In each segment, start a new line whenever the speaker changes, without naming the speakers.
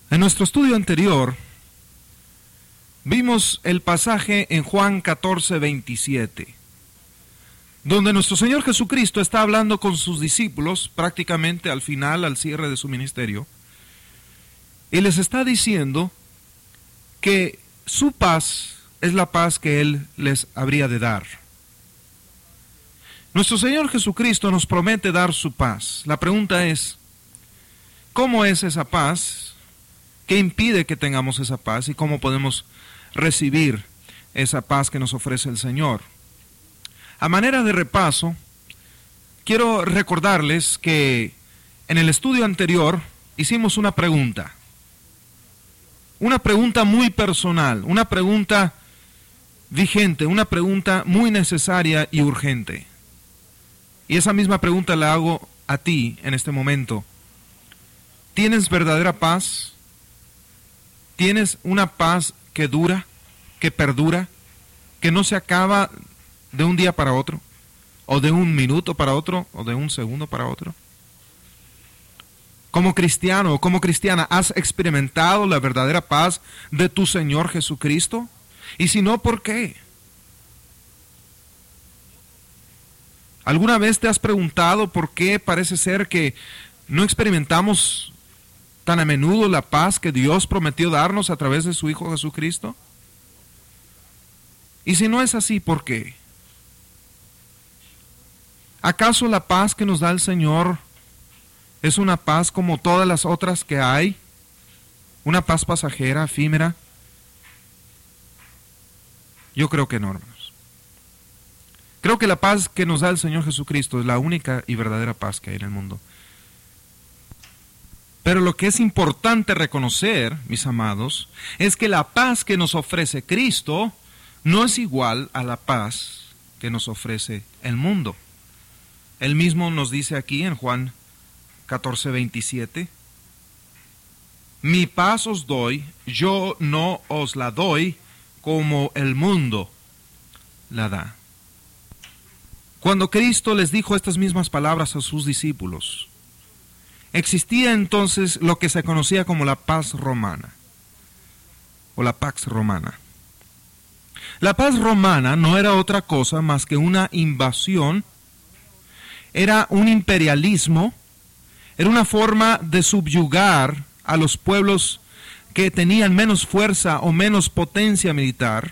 En nuestro estudio anterior, vimos el pasaje en Juan 14:27, donde nuestro Señor Jesucristo está hablando con sus discípulos, prácticamente al final, al cierre de su ministerio, y les está diciendo que su paz es la paz que Él les habría de dar. Nuestro Señor Jesucristo nos promete dar su paz. La pregunta es, ¿cómo es esa paz? ¿Qué impide que tengamos esa paz? ¿Y cómo podemos recibir esa paz que nos ofrece el Señor? A manera de repaso, quiero recordarles que en el estudio anterior hicimos una pregunta muy personal, una pregunta vigente, una pregunta muy necesaria y urgente. Y esa misma pregunta la hago a ti en este momento. ¿Tienes verdadera paz? ¿Tienes una paz que dura, que perdura, que no se acaba de un día para otro, o de un minuto para otro, o de un segundo para otro? Como cristiano o como cristiana, ¿has experimentado la verdadera paz de tu Señor Jesucristo? Y si no, ¿por qué? ¿Alguna vez te has preguntado por qué parece ser que no experimentamos tan a menudo la paz que Dios prometió darnos a través de su Hijo Jesucristo? Y si no es así, ¿por qué? ¿Acaso la paz que nos da el Señor es una paz como todas las otras que hay? ¿Una paz pasajera, efímera? Yo creo que no, hermanos. Creo que la paz que nos da el Señor Jesucristo es la única y verdadera paz que hay en el mundo. Pero lo que es importante reconocer, mis amados, es que la paz que nos ofrece Cristo no es igual a la paz que nos ofrece el mundo. Él mismo nos dice aquí en Juan 14:27, mi paz os doy, yo no os la doy como el mundo la da. Cuando Cristo les dijo estas mismas palabras a sus discípulos, existía entonces lo que se conocía como la paz romana, o la pax romana. La paz romana no era otra cosa más que una invasión, era un imperialismo, era una forma de subyugar a los pueblos que tenían menos fuerza o menos potencia militar.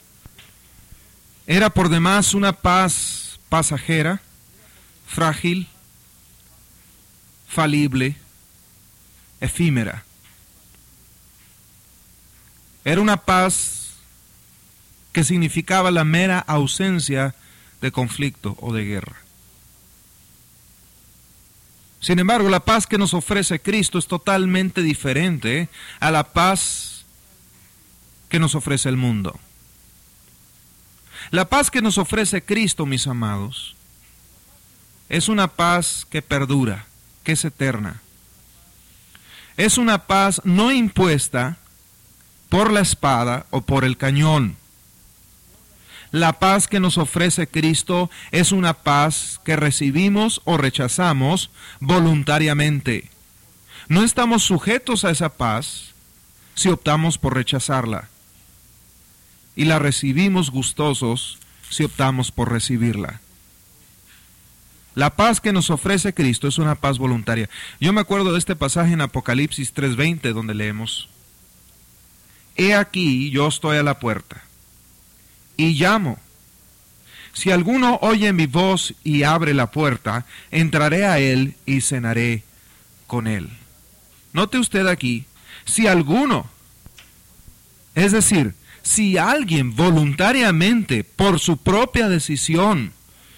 Era por demás una paz pasajera, frágil, falible, efímera. Era una paz que significaba la mera ausencia de conflicto o de guerra. Sin embargo, la paz que nos ofrece Cristo es totalmente diferente a la paz que nos ofrece el mundo. La paz que nos ofrece Cristo, mis amados, es una paz que perdura, que es eterna. Es una paz no impuesta por la espada o por el cañón. La paz que nos ofrece Cristo es una paz que recibimos o rechazamos voluntariamente. No estamos sujetos a esa paz si optamos por rechazarla. Y la recibimos gustosos si optamos por recibirla. La paz que nos ofrece Cristo es una paz voluntaria. Yo me acuerdo de este pasaje en Apocalipsis 3:20 donde leemos: He aquí, yo estoy a la puerta y llamo. Si alguno oye mi voz y abre la puerta, entraré a él y cenaré con él. Note usted aquí, si alguno, es decir, si alguien voluntariamente, por su propia decisión,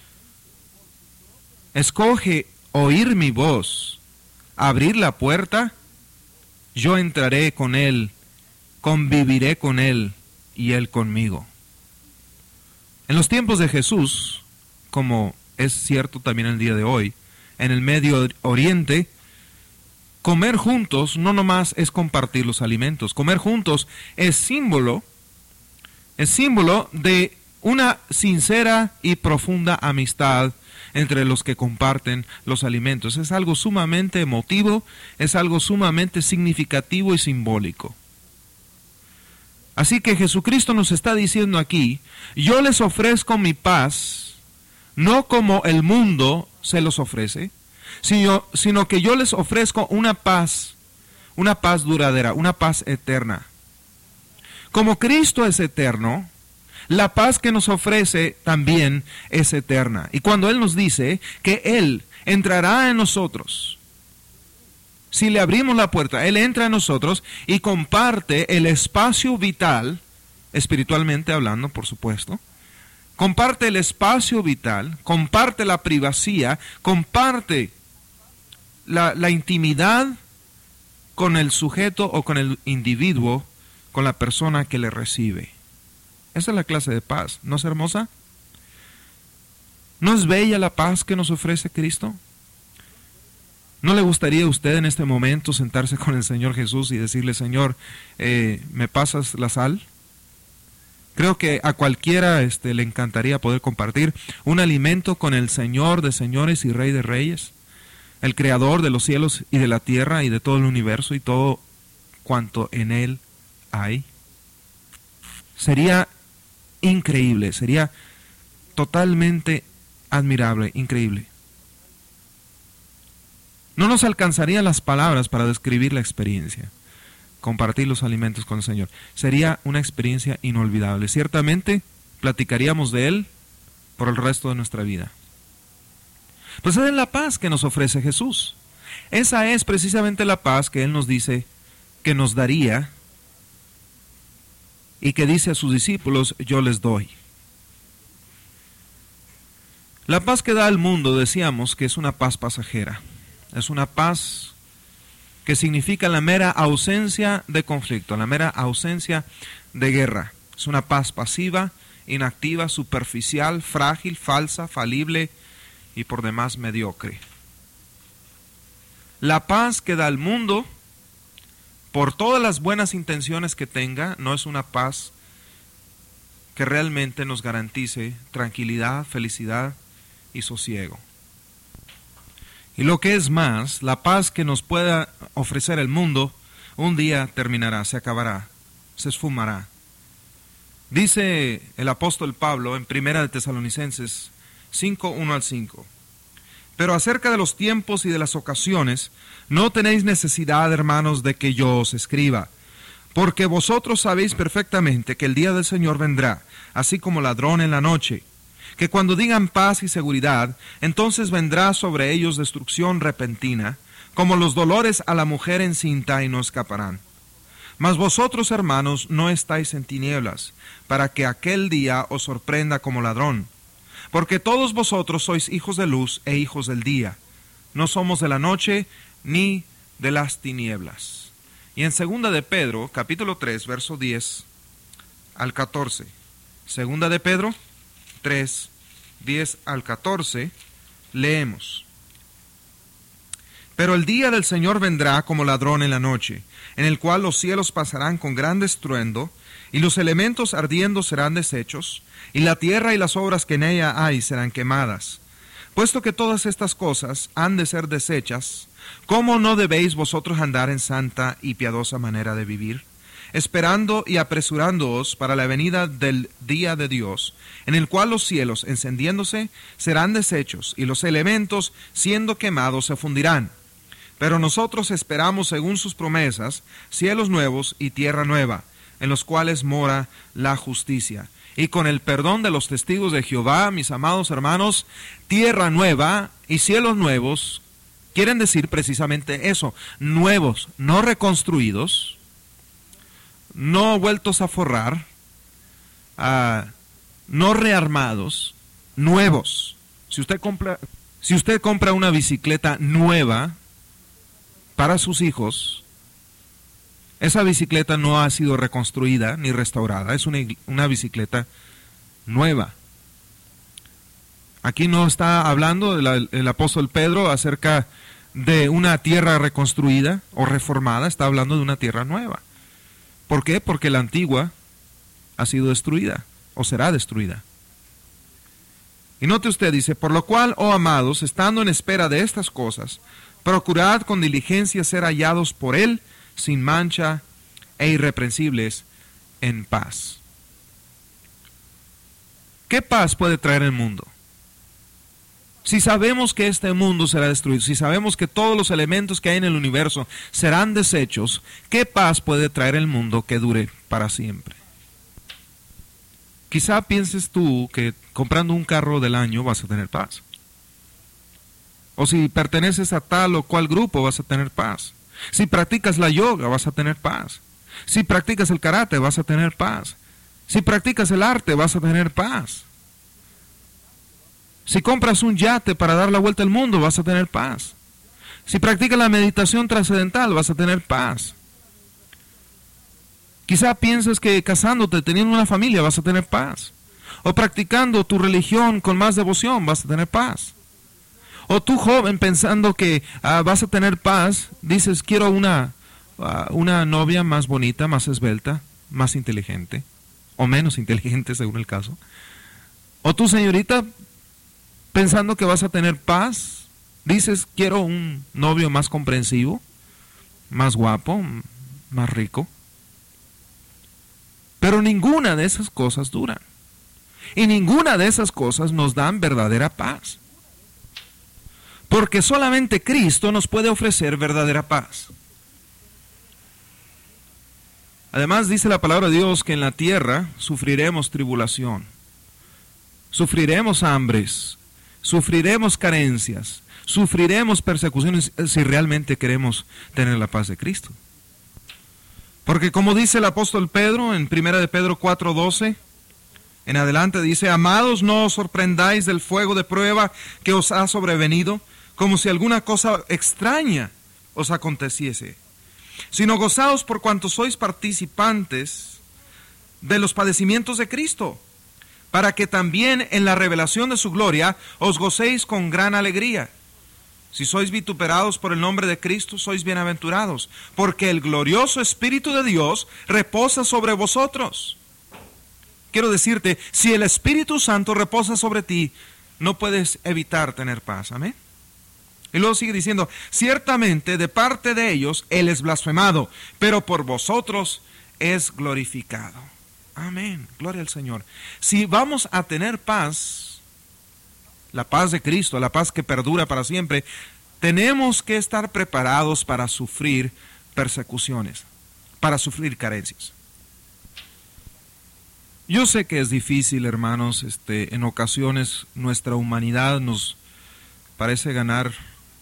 escoge oír mi voz, abrir la puerta, yo entraré con él, conviviré con él y él conmigo. En los tiempos de Jesús, como es cierto también el día de hoy, en el Medio Oriente, comer juntos no nomás es compartir los alimentos, comer juntos es símbolo de una sincera y profunda amistad entre los que comparten los alimentos. Es algo sumamente emotivo, es algo sumamente significativo y simbólico. Así que Jesucristo nos está diciendo aquí, yo les ofrezco mi paz, no como el mundo se los ofrece, sino que yo les ofrezco una paz duradera, una paz eterna. Como Cristo es eterno, la paz que nos ofrece también es eterna. Y cuando Él nos dice que Él entrará en nosotros, si le abrimos la puerta, Él entra en nosotros y comparte el espacio vital, espiritualmente hablando, por supuesto, comparte el espacio vital, comparte la privacidad, comparte la intimidad con el sujeto o con el individuo, con la persona que le recibe. Esa es la clase de paz. ¿No es hermosa? ¿No es bella la paz que nos ofrece Cristo? ¿No le gustaría a usted en este momento sentarse con el Señor Jesús y decirle, Señor, ¿me pasas la sal? Creo que a cualquiera le encantaría poder compartir un alimento con el Señor de señores y Rey de reyes, el Creador de los cielos y de la tierra y de todo el universo y todo cuanto en Él hay. Sería increíble, sería totalmente admirable, increíble. No nos alcanzarían las palabras para describir la experiencia, compartir los alimentos con el Señor. Sería una experiencia inolvidable. Ciertamente platicaríamos de Él por el resto de nuestra vida. Pues esa es la paz que nos ofrece Jesús. Esa es precisamente la paz que Él nos dice que nos daría y que dice a sus discípulos, yo les doy. La paz que da al mundo, decíamos que es una paz pasajera. Es una paz que significa la mera ausencia de conflicto, la mera ausencia de guerra. Es una paz pasiva, inactiva, superficial, frágil, falsa, falible y por demás mediocre. La paz que da al mundo, por todas las buenas intenciones que tenga, no es una paz que realmente nos garantice tranquilidad, felicidad y sosiego. Y lo que es más, la paz que nos pueda ofrecer el mundo, un día terminará, se acabará, se esfumará. Dice el apóstol Pablo en 1 de Tesalonicenses 5, 1 al 5. Pero acerca de los tiempos y de las ocasiones, no tenéis necesidad, hermanos, de que yo os escriba, porque vosotros sabéis perfectamente que el día del Señor vendrá, así como ladrón en la noche, que cuando digan paz y seguridad, entonces vendrá sobre ellos destrucción repentina, como los dolores a la mujer encinta, y no escaparán. Mas vosotros, hermanos, no estáis en tinieblas, para que aquel día os sorprenda como ladrón. Porque todos vosotros sois hijos de luz e hijos del día. No somos de la noche ni de las tinieblas. Y en 2 de Pedro, capítulo 3, verso 10 al 14. 2 de Pedro 3, 10 al 14, leemos. Pero el día del Señor vendrá como ladrón en la noche, en el cual los cielos pasarán con gran estruendo, y los elementos ardiendo serán deshechos, y la tierra y las obras que en ella hay serán quemadas. Puesto que todas estas cosas han de ser deshechas, ¿cómo no debéis vosotros andar en santa y piadosa manera de vivir? Esperando y apresurándoos para la venida del día de Dios, en el cual los cielos, encendiéndose, serán deshechos, y los elementos, siendo quemados, se fundirán. Pero nosotros esperamos, según sus promesas, cielos nuevos y tierra nueva, en los cuales mora la justicia. Y con el perdón de los testigos de Jehová, mis amados hermanos, tierra nueva y cielos nuevos quieren decir precisamente eso, nuevos, no reconstruidos, no vueltos a forrar, no rearmados, nuevos. Si usted compra una bicicleta nueva para sus hijos, esa bicicleta no ha sido reconstruida ni restaurada, es una bicicleta nueva. Aquí no está hablando el apóstol Pedro acerca de una tierra reconstruida o reformada, está hablando de una tierra nueva. ¿Por qué? Porque la antigua ha sido destruida o será destruida. Y note usted, dice, por lo cual, oh amados, estando en espera de estas cosas, procurad con diligencia ser hallados por Él, sin mancha e irreprensibles, en paz. ¿Qué paz puede traer el mundo? Si sabemos que este mundo será destruido, si sabemos que todos los elementos que hay en el universo serán deshechos, ¿qué paz puede traer el mundo que dure para siempre? Quizá pienses tú que comprando un carro del año vas a tener paz. O si perteneces a tal o cual grupo vas a tener paz. Si practicas la yoga vas a tener paz. Si practicas el karate vas a tener paz. Si practicas el arte vas a tener paz. Si compras un yate para dar la vuelta al mundo vas a tener paz. Si practicas la meditación trascendental vas a tener paz. Quizá pienses que casándote, teniendo una familia, vas a tener paz. O practicando tu religión con más devoción, vas a tener paz. O tú, joven, pensando que vas a tener paz, dices, quiero una novia más bonita, más esbelta, más inteligente, o menos inteligente según el caso. O tú, señorita, pensando que vas a tener paz, dices, quiero un novio más comprensivo, más guapo, más rico. Pero ninguna de esas cosas duran. Y ninguna de esas cosas nos dan verdadera paz. Porque solamente Cristo nos puede ofrecer verdadera paz. Además dice la palabra de Dios que en la tierra sufriremos tribulación. Sufriremos hambres. Sufriremos carencias. Sufriremos persecuciones si realmente queremos tener la paz de Cristo. Porque como dice el apóstol Pedro en 1 de Pedro 4:12, en adelante dice, amados, no os sorprendáis del fuego de prueba que os ha sobrevenido, como si alguna cosa extraña os aconteciese, sino gozaos por cuanto sois participantes de los padecimientos de Cristo, para que también en la revelación de su gloria os gocéis con gran alegría. Si sois vituperados por el nombre de Cristo, sois bienaventurados, porque el glorioso Espíritu de Dios reposa sobre vosotros. Quiero decirte, si el Espíritu Santo reposa sobre ti, no puedes evitar tener paz. Amén. Y luego sigue diciendo, ciertamente de parte de ellos Él es blasfemado, pero por vosotros es glorificado. Amén. Gloria al Señor. Si vamos a tener paz, la paz de Cristo, la paz que perdura para siempre, tenemos que estar preparados para sufrir persecuciones, para sufrir carencias. Yo sé que es difícil, hermanos, en ocasiones nuestra humanidad nos parece ganar,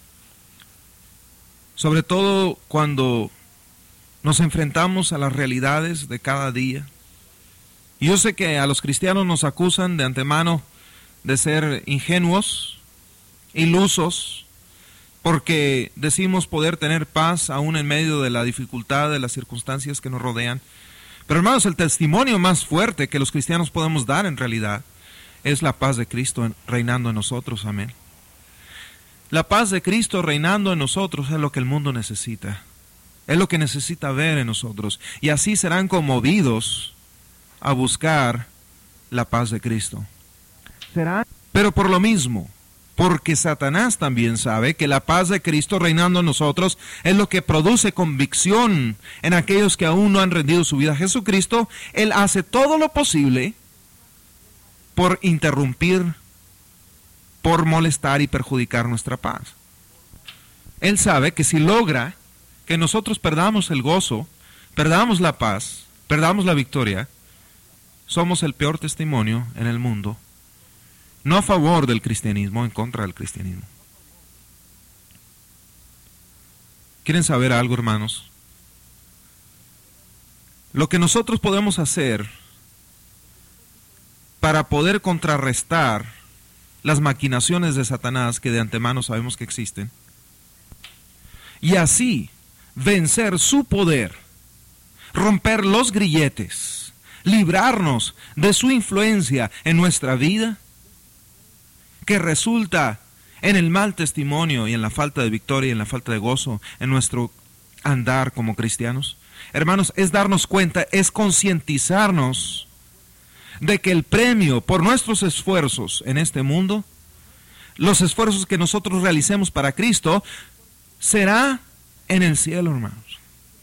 sobre todo cuando nos enfrentamos a las realidades de cada día. Y yo sé que a los cristianos nos acusan de antemano de ser ingenuos, ilusos, porque decimos poder tener paz aún en medio de la dificultad, de las circunstancias que nos rodean. Pero hermanos, el testimonio más fuerte que los cristianos podemos dar en realidad es la paz de Cristo reinando en nosotros. Amén. La paz de Cristo reinando en nosotros es lo que el mundo necesita. Es lo que necesita ver en nosotros. Y así serán conmovidos a buscar la paz de Cristo. Pero por lo mismo, porque Satanás también sabe que la paz de Cristo reinando en nosotros es lo que produce convicción en aquellos que aún no han rendido su vida a Jesucristo, Él hace todo lo posible por interrumpir, por molestar y perjudicar nuestra paz. Él sabe que si logra que nosotros perdamos el gozo, perdamos la paz, perdamos la victoria, somos el peor testimonio en el mundo. No a favor del cristianismo, en contra del cristianismo. ¿Quieren saber algo, hermanos? Lo que nosotros podemos hacer para poder contrarrestar las maquinaciones de Satanás, que de antemano sabemos que existen, y así vencer su poder, romper los grilletes, librarnos de su influencia en nuestra vida, que resulta en el mal testimonio y en la falta de victoria y en la falta de gozo en nuestro andar como cristianos. Hermanos, es darnos cuenta, es concientizarnos de que el premio por nuestros esfuerzos en este mundo, los esfuerzos que nosotros realicemos para Cristo, será en el cielo, hermanos.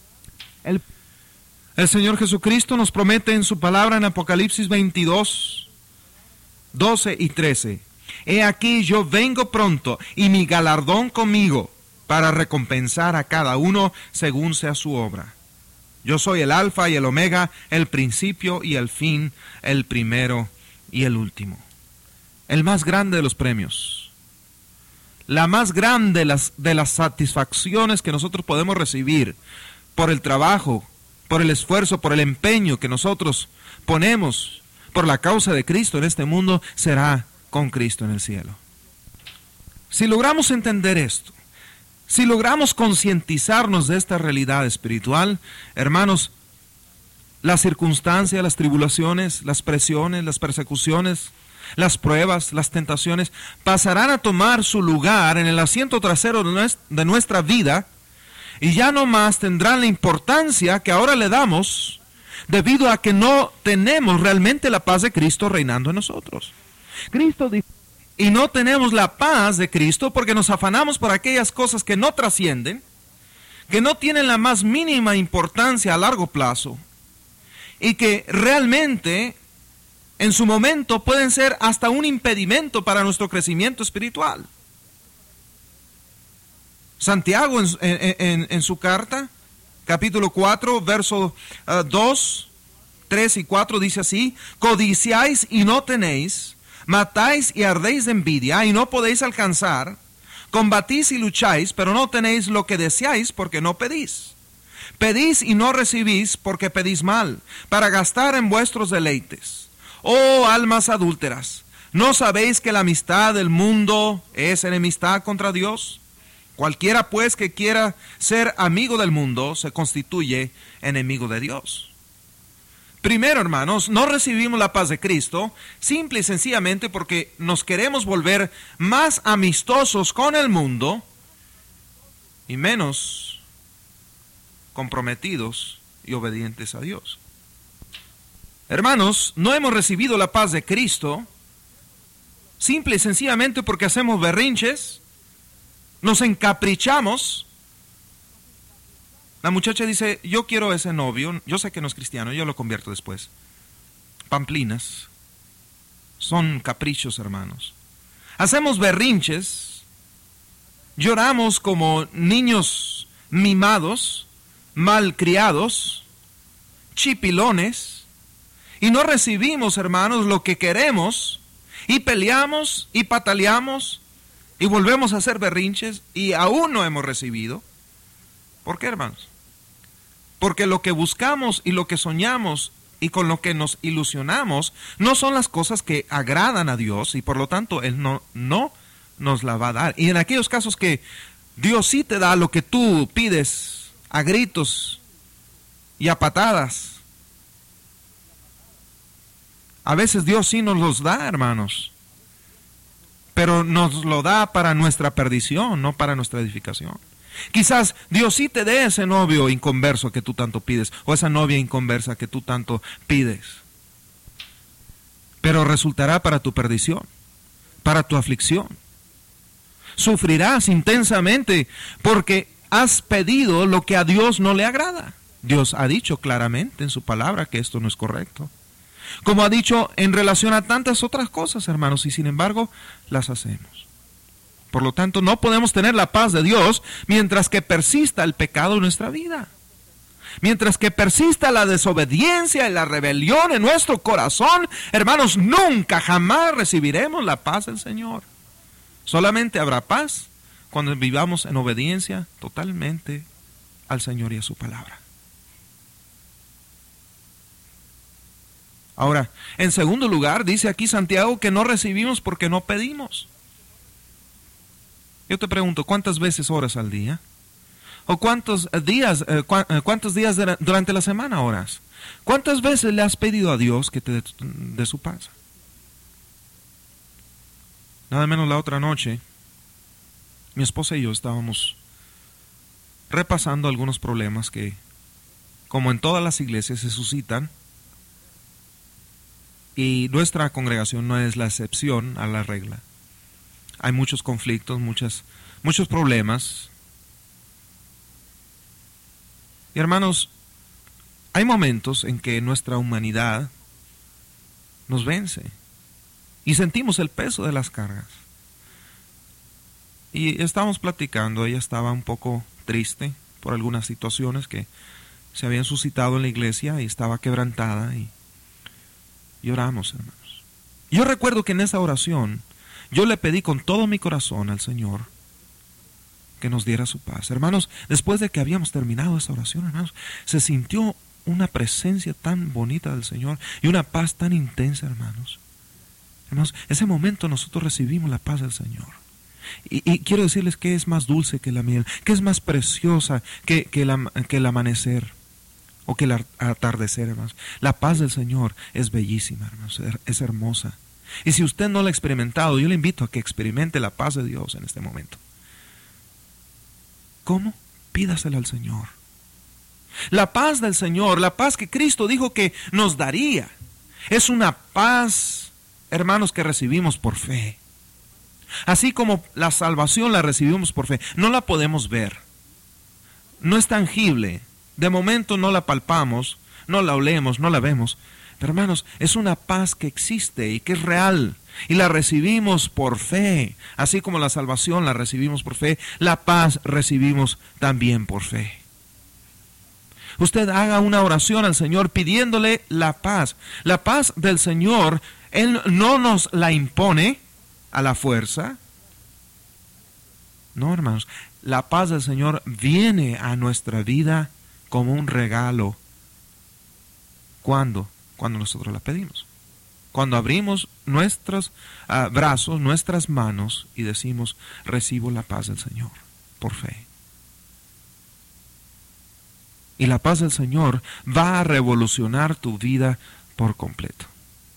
El Señor Jesucristo nos promete en su palabra en Apocalipsis 22, 12 y 13. He aquí yo vengo pronto y mi galardón conmigo para recompensar a cada uno según sea su obra. Yo soy el Alfa y el Omega, el principio y el fin, el primero y el último. El más grande de los premios. La más grande de las satisfacciones que nosotros podemos recibir por el trabajo, por el esfuerzo, por el empeño que nosotros ponemos por la causa de Cristo en este mundo, será con Cristo en el cielo. Si logramos entender esto, si logramos concientizarnos de esta realidad espiritual, hermanos, las circunstancias, las tribulaciones, las presiones, las persecuciones, las pruebas, las tentaciones, pasarán a tomar su lugar en el asiento trasero de nuestra vida y ya no más tendrán la importancia que ahora le damos debido a que no tenemos realmente la paz de Cristo reinando en nosotros. Cristo dice, y no tenemos la paz de Cristo porque nos afanamos por aquellas cosas que no trascienden, que no tienen la más mínima importancia a largo plazo y que realmente en su momento pueden ser hasta un impedimento para nuestro crecimiento espiritual. Santiago en su carta, capítulo 4, versos 2, 3 y 4 dice así: codiciáis y no tenéis, matáis y ardéis de envidia y no podéis alcanzar, combatís y lucháis, pero no tenéis lo que deseáis porque no pedís. Pedís y no recibís porque pedís mal, para gastar en vuestros deleites. Oh almas adúlteras, ¿no sabéis que la amistad del mundo es enemistad contra Dios? Cualquiera pues que quiera ser amigo del mundo se constituye enemigo de Dios. Primero, hermanos, no recibimos la paz de Cristo simple y sencillamente porque nos queremos volver más amistosos con el mundo y menos comprometidos y obedientes a Dios. Hermanos, no hemos recibido la paz de Cristo simple y sencillamente porque hacemos berrinches, nos encaprichamos. La muchacha dice, yo quiero ese novio, yo sé que no es cristiano, yo lo convierto después. Pamplinas, son caprichos, hermanos. Hacemos berrinches, lloramos como niños mimados, malcriados, chipilones, y no recibimos, hermanos, lo que queremos, y peleamos y pataleamos, y volvemos a hacer berrinches, y aún no hemos recibido. ¿Por qué, hermanos? Porque lo que buscamos y lo que soñamos y con lo que nos ilusionamos no son las cosas que agradan a Dios y por lo tanto Él no nos la va a dar. Y en aquellos casos que Dios sí te da lo que tú pides a gritos y a patadas, a veces Dios sí nos los da, hermanos, pero nos lo da para nuestra perdición, no para nuestra edificación. Quizás Dios sí te dé ese novio inconverso que tú tanto pides, o esa novia inconversa que tú tanto pides, pero resultará para tu perdición, para tu aflicción. Sufrirás intensamente porque has pedido lo que a Dios no le agrada. Dios ha dicho claramente en su palabra que esto no es correcto, como ha dicho en relación a tantas otras cosas, hermanos, y sin embargo las hacemos. Por lo tanto, no podemos tener la paz de Dios mientras que persista el pecado en nuestra vida. Mientras que persista la desobediencia y la rebelión en nuestro corazón, hermanos, nunca, jamás recibiremos la paz del Señor. Solamente habrá paz cuando vivamos en obediencia totalmente al Señor y a su palabra. Ahora, en segundo lugar, dice aquí Santiago que no recibimos porque no pedimos. Yo te pregunto, ¿cuántas veces oras al día? ¿O cuántos días durante la semana oras? ¿Cuántas veces le has pedido a Dios que te dé su paz? Nada menos la otra noche, mi esposa y yo estábamos repasando algunos problemas que, como en todas las iglesias, se suscitan Y nuestra congregación no es la excepción a la regla. Hay muchos conflictos, muchos problemas. Y hermanos, hay momentos en que nuestra humanidad nos vence y sentimos el peso de las cargas. Y estábamos platicando, ella estaba un poco triste por algunas situaciones que se habían suscitado en la iglesia y estaba quebrantada y oramos, hermanos. Yo recuerdo que en esa oración yo le pedí con todo mi corazón al Señor que nos diera su paz. Hermanos, después de que habíamos terminado esa oración, hermanos, se sintió una presencia tan bonita del Señor y una paz tan intensa, hermanos. Hermanos, ese momento nosotros recibimos la paz del Señor. Y quiero decirles que es más dulce que la miel, que es más preciosa que el amanecer o que el atardecer, hermanos. La paz del Señor es bellísima, hermanos, es hermosa. Y si usted no la ha experimentado, yo le invito a que experimente la paz de Dios en este momento. ¿Cómo? Pídasela al Señor. La paz del Señor, la paz que Cristo dijo que nos daría, es una paz, hermanos, que recibimos por fe. Así como la salvación la recibimos por fe, no la podemos ver, no es tangible, de momento no la palpamos, no la olemos, no la vemos, pero hermanos, es una paz que existe y que es real, y la recibimos por fe, así como la salvación la recibimos por fe, la paz recibimos también por fe. Usted haga una oración al Señor pidiéndole la paz del Señor. Él no nos la impone a la fuerza. No, hermanos, la paz del Señor viene a nuestra vida como un regalo. ¿Cuándo? Cuando nosotros la pedimos. Cuando abrimos nuestros brazos, nuestras manos y decimos, recibo la paz del Señor por fe. Y la paz del Señor va a revolucionar tu vida por completo.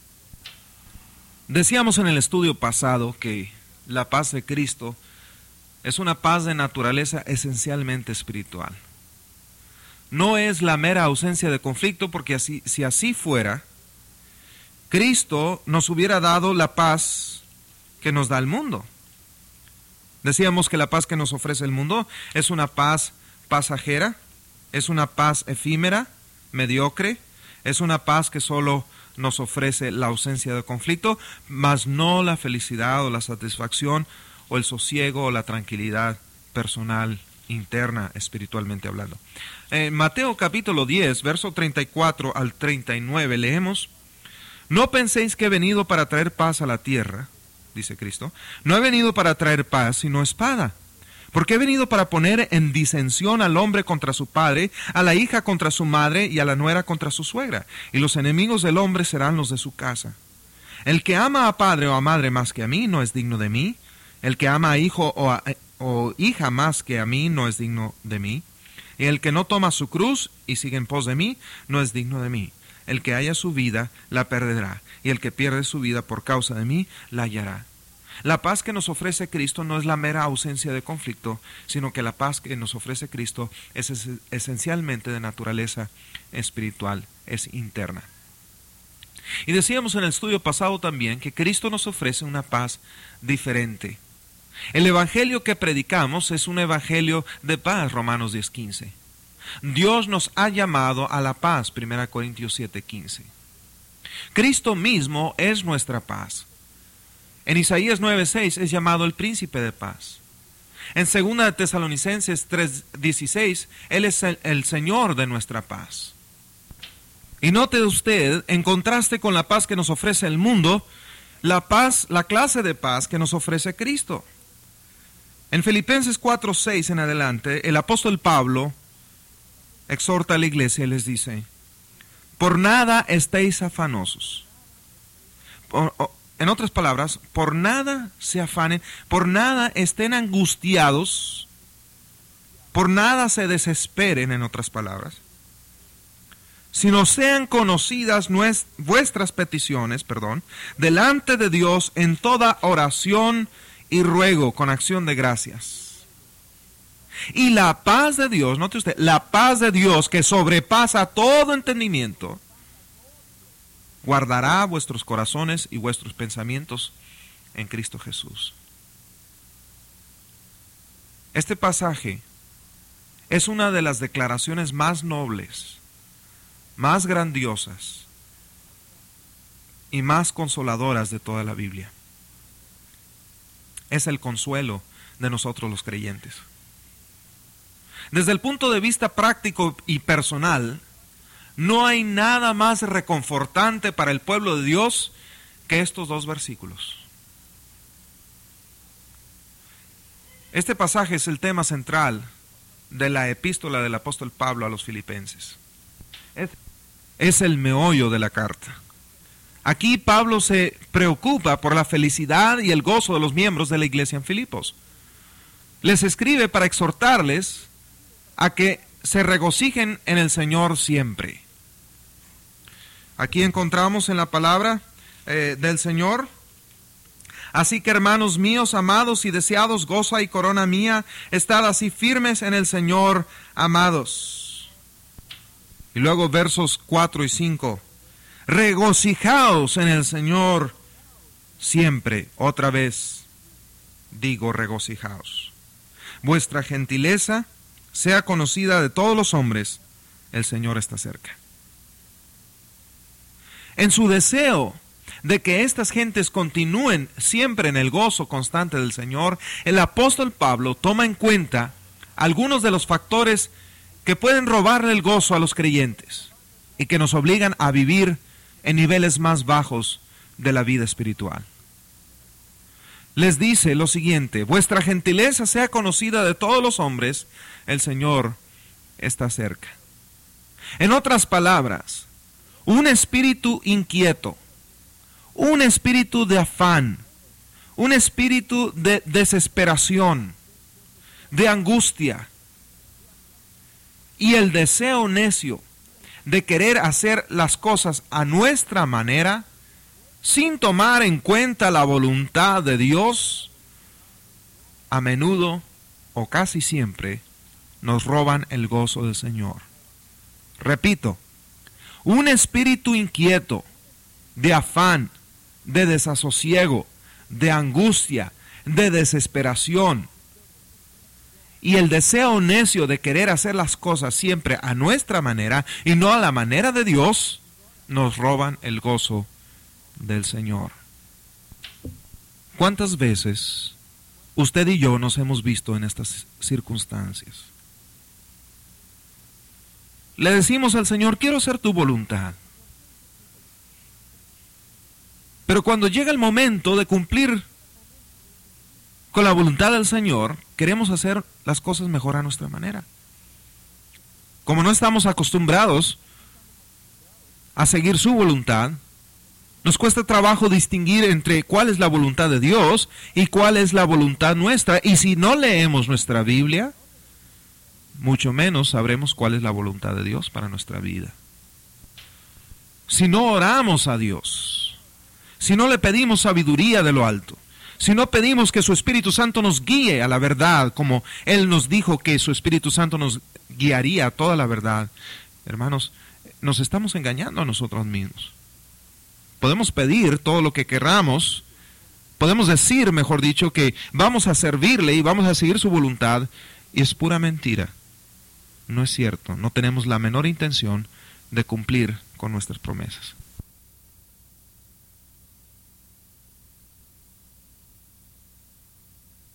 Decíamos en el estudio pasado que la paz de Cristo es una paz de naturaleza esencialmente espiritual. No es la mera ausencia de conflicto, porque si así fuera, Cristo nos hubiera dado la paz que nos da el mundo. Decíamos que la paz que nos ofrece el mundo es una paz pasajera, es una paz efímera, mediocre, es una paz que solo nos ofrece la ausencia de conflicto, mas no la felicidad o la satisfacción o el sosiego o la tranquilidad personal, interna, espiritualmente hablando. En Mateo capítulo 10, verso 34 al 39 leemos: no penséis que he venido para traer paz a la tierra, dice Cristo. No he venido para traer paz, sino espada. Porque he venido para poner en disensión al hombre contra su padre, a la hija contra su madre y a la nuera contra su suegra. Y los enemigos del hombre serán los de su casa. El que ama a padre o a madre más que a mí no es digno de mí. El que ama a hijo o hija más que a mí no es digno de mí. Y el que no toma su cruz y sigue en pos de mí no es digno de mí. El que haya su vida la perderá, y el que pierde su vida por causa de mí la hallará. La paz que nos ofrece Cristo no es la mera ausencia de conflicto, sino que la paz que nos ofrece Cristo es esencialmente de naturaleza espiritual, es interna. Y decíamos en el estudio pasado también que Cristo nos ofrece una paz diferente. El evangelio que predicamos es un evangelio de paz, Romanos 10:15. Dios nos ha llamado a la paz, 1 Corintios 7:15. Cristo mismo es nuestra paz. En Isaías 9:6 es llamado el príncipe de paz. En 2 Tesalonicenses 3:16, Él es el Señor de nuestra paz. Y note usted, en contraste con la paz que nos ofrece el mundo, la clase de paz que nos ofrece Cristo. En Filipenses 4:6 en adelante, el apóstol Pablo exhorta a la iglesia y les dice: por nada estéis afanosos. En otras palabras, por nada se afanen, por nada estén angustiados, por nada se desesperen, en otras palabras, sino sean conocidas vuestras peticiones, delante de Dios en toda oración y ruego con acción de gracias. Y la paz de Dios, note usted, la paz de Dios que sobrepasa todo entendimiento, guardará vuestros corazones y vuestros pensamientos en Cristo Jesús. Este pasaje es una de las declaraciones más nobles, más grandiosas y más consoladoras de toda la Biblia. Es el consuelo de nosotros los creyentes. Desde el punto de vista práctico y personal, no hay nada más reconfortante para el pueblo de Dios que estos dos versículos. Este pasaje es el tema central de la epístola del apóstol Pablo a los filipenses. Es el meollo de la carta. Aquí Pablo se preocupa por la felicidad y el gozo de los miembros de la iglesia en Filipos. Les escribe para exhortarles a que se regocijen en el Señor siempre. Aquí encontramos en la palabra del Señor: así que, hermanos míos, amados y deseados, goza y corona mía, estad así firmes en el Señor, amados. Y luego versos 4 y 5. Regocijaos en el Señor siempre. Otra vez digo, regocijaos. Vuestra gentileza sea conocida de todos los hombres, el Señor está cerca. En su deseo de que estas gentes continúen siempre en el gozo constante del Señor, el apóstol Pablo toma en cuenta algunos de los factores que pueden robarle el gozo a los creyentes y que nos obligan a vivir en niveles más bajos de la vida espiritual. Les dice lo siguiente: vuestra gentileza sea conocida de todos los hombres, el Señor está cerca. En otras palabras, un espíritu inquieto, un espíritu de afán, un espíritu de desesperación, de angustia y el deseo necio de querer hacer las cosas a nuestra manera, sin tomar en cuenta la voluntad de Dios, a menudo o casi siempre nos roban el gozo del Señor. Repito, un espíritu inquieto, de afán, de desasosiego, de angustia, de desesperación, y el deseo necio de querer hacer las cosas siempre a nuestra manera y no a la manera de Dios, nos roban el gozo del Señor. ¿Cuántas veces usted y yo nos hemos visto en estas circunstancias? Le decimos al Señor: quiero hacer tu voluntad. Pero cuando llega el momento de cumplir con la voluntad del Señor, queremos hacer las cosas mejor a nuestra manera. Como no estamos acostumbrados a seguir su voluntad, nos cuesta trabajo distinguir entre cuál es la voluntad de Dios y cuál es la voluntad nuestra. Y si no leemos nuestra Biblia, mucho menos sabremos cuál es la voluntad de Dios para nuestra vida. Si no oramos a Dios, si no le pedimos sabiduría de lo alto, si no pedimos que su Espíritu Santo nos guíe a la verdad, como Él nos dijo que su Espíritu Santo nos guiaría a toda la verdad, hermanos, nos estamos engañando a nosotros mismos. Podemos pedir todo lo que querramos, podemos decir, mejor dicho, que vamos a servirle y vamos a seguir su voluntad, y es pura mentira. No es cierto, no tenemos la menor intención de cumplir con nuestras promesas.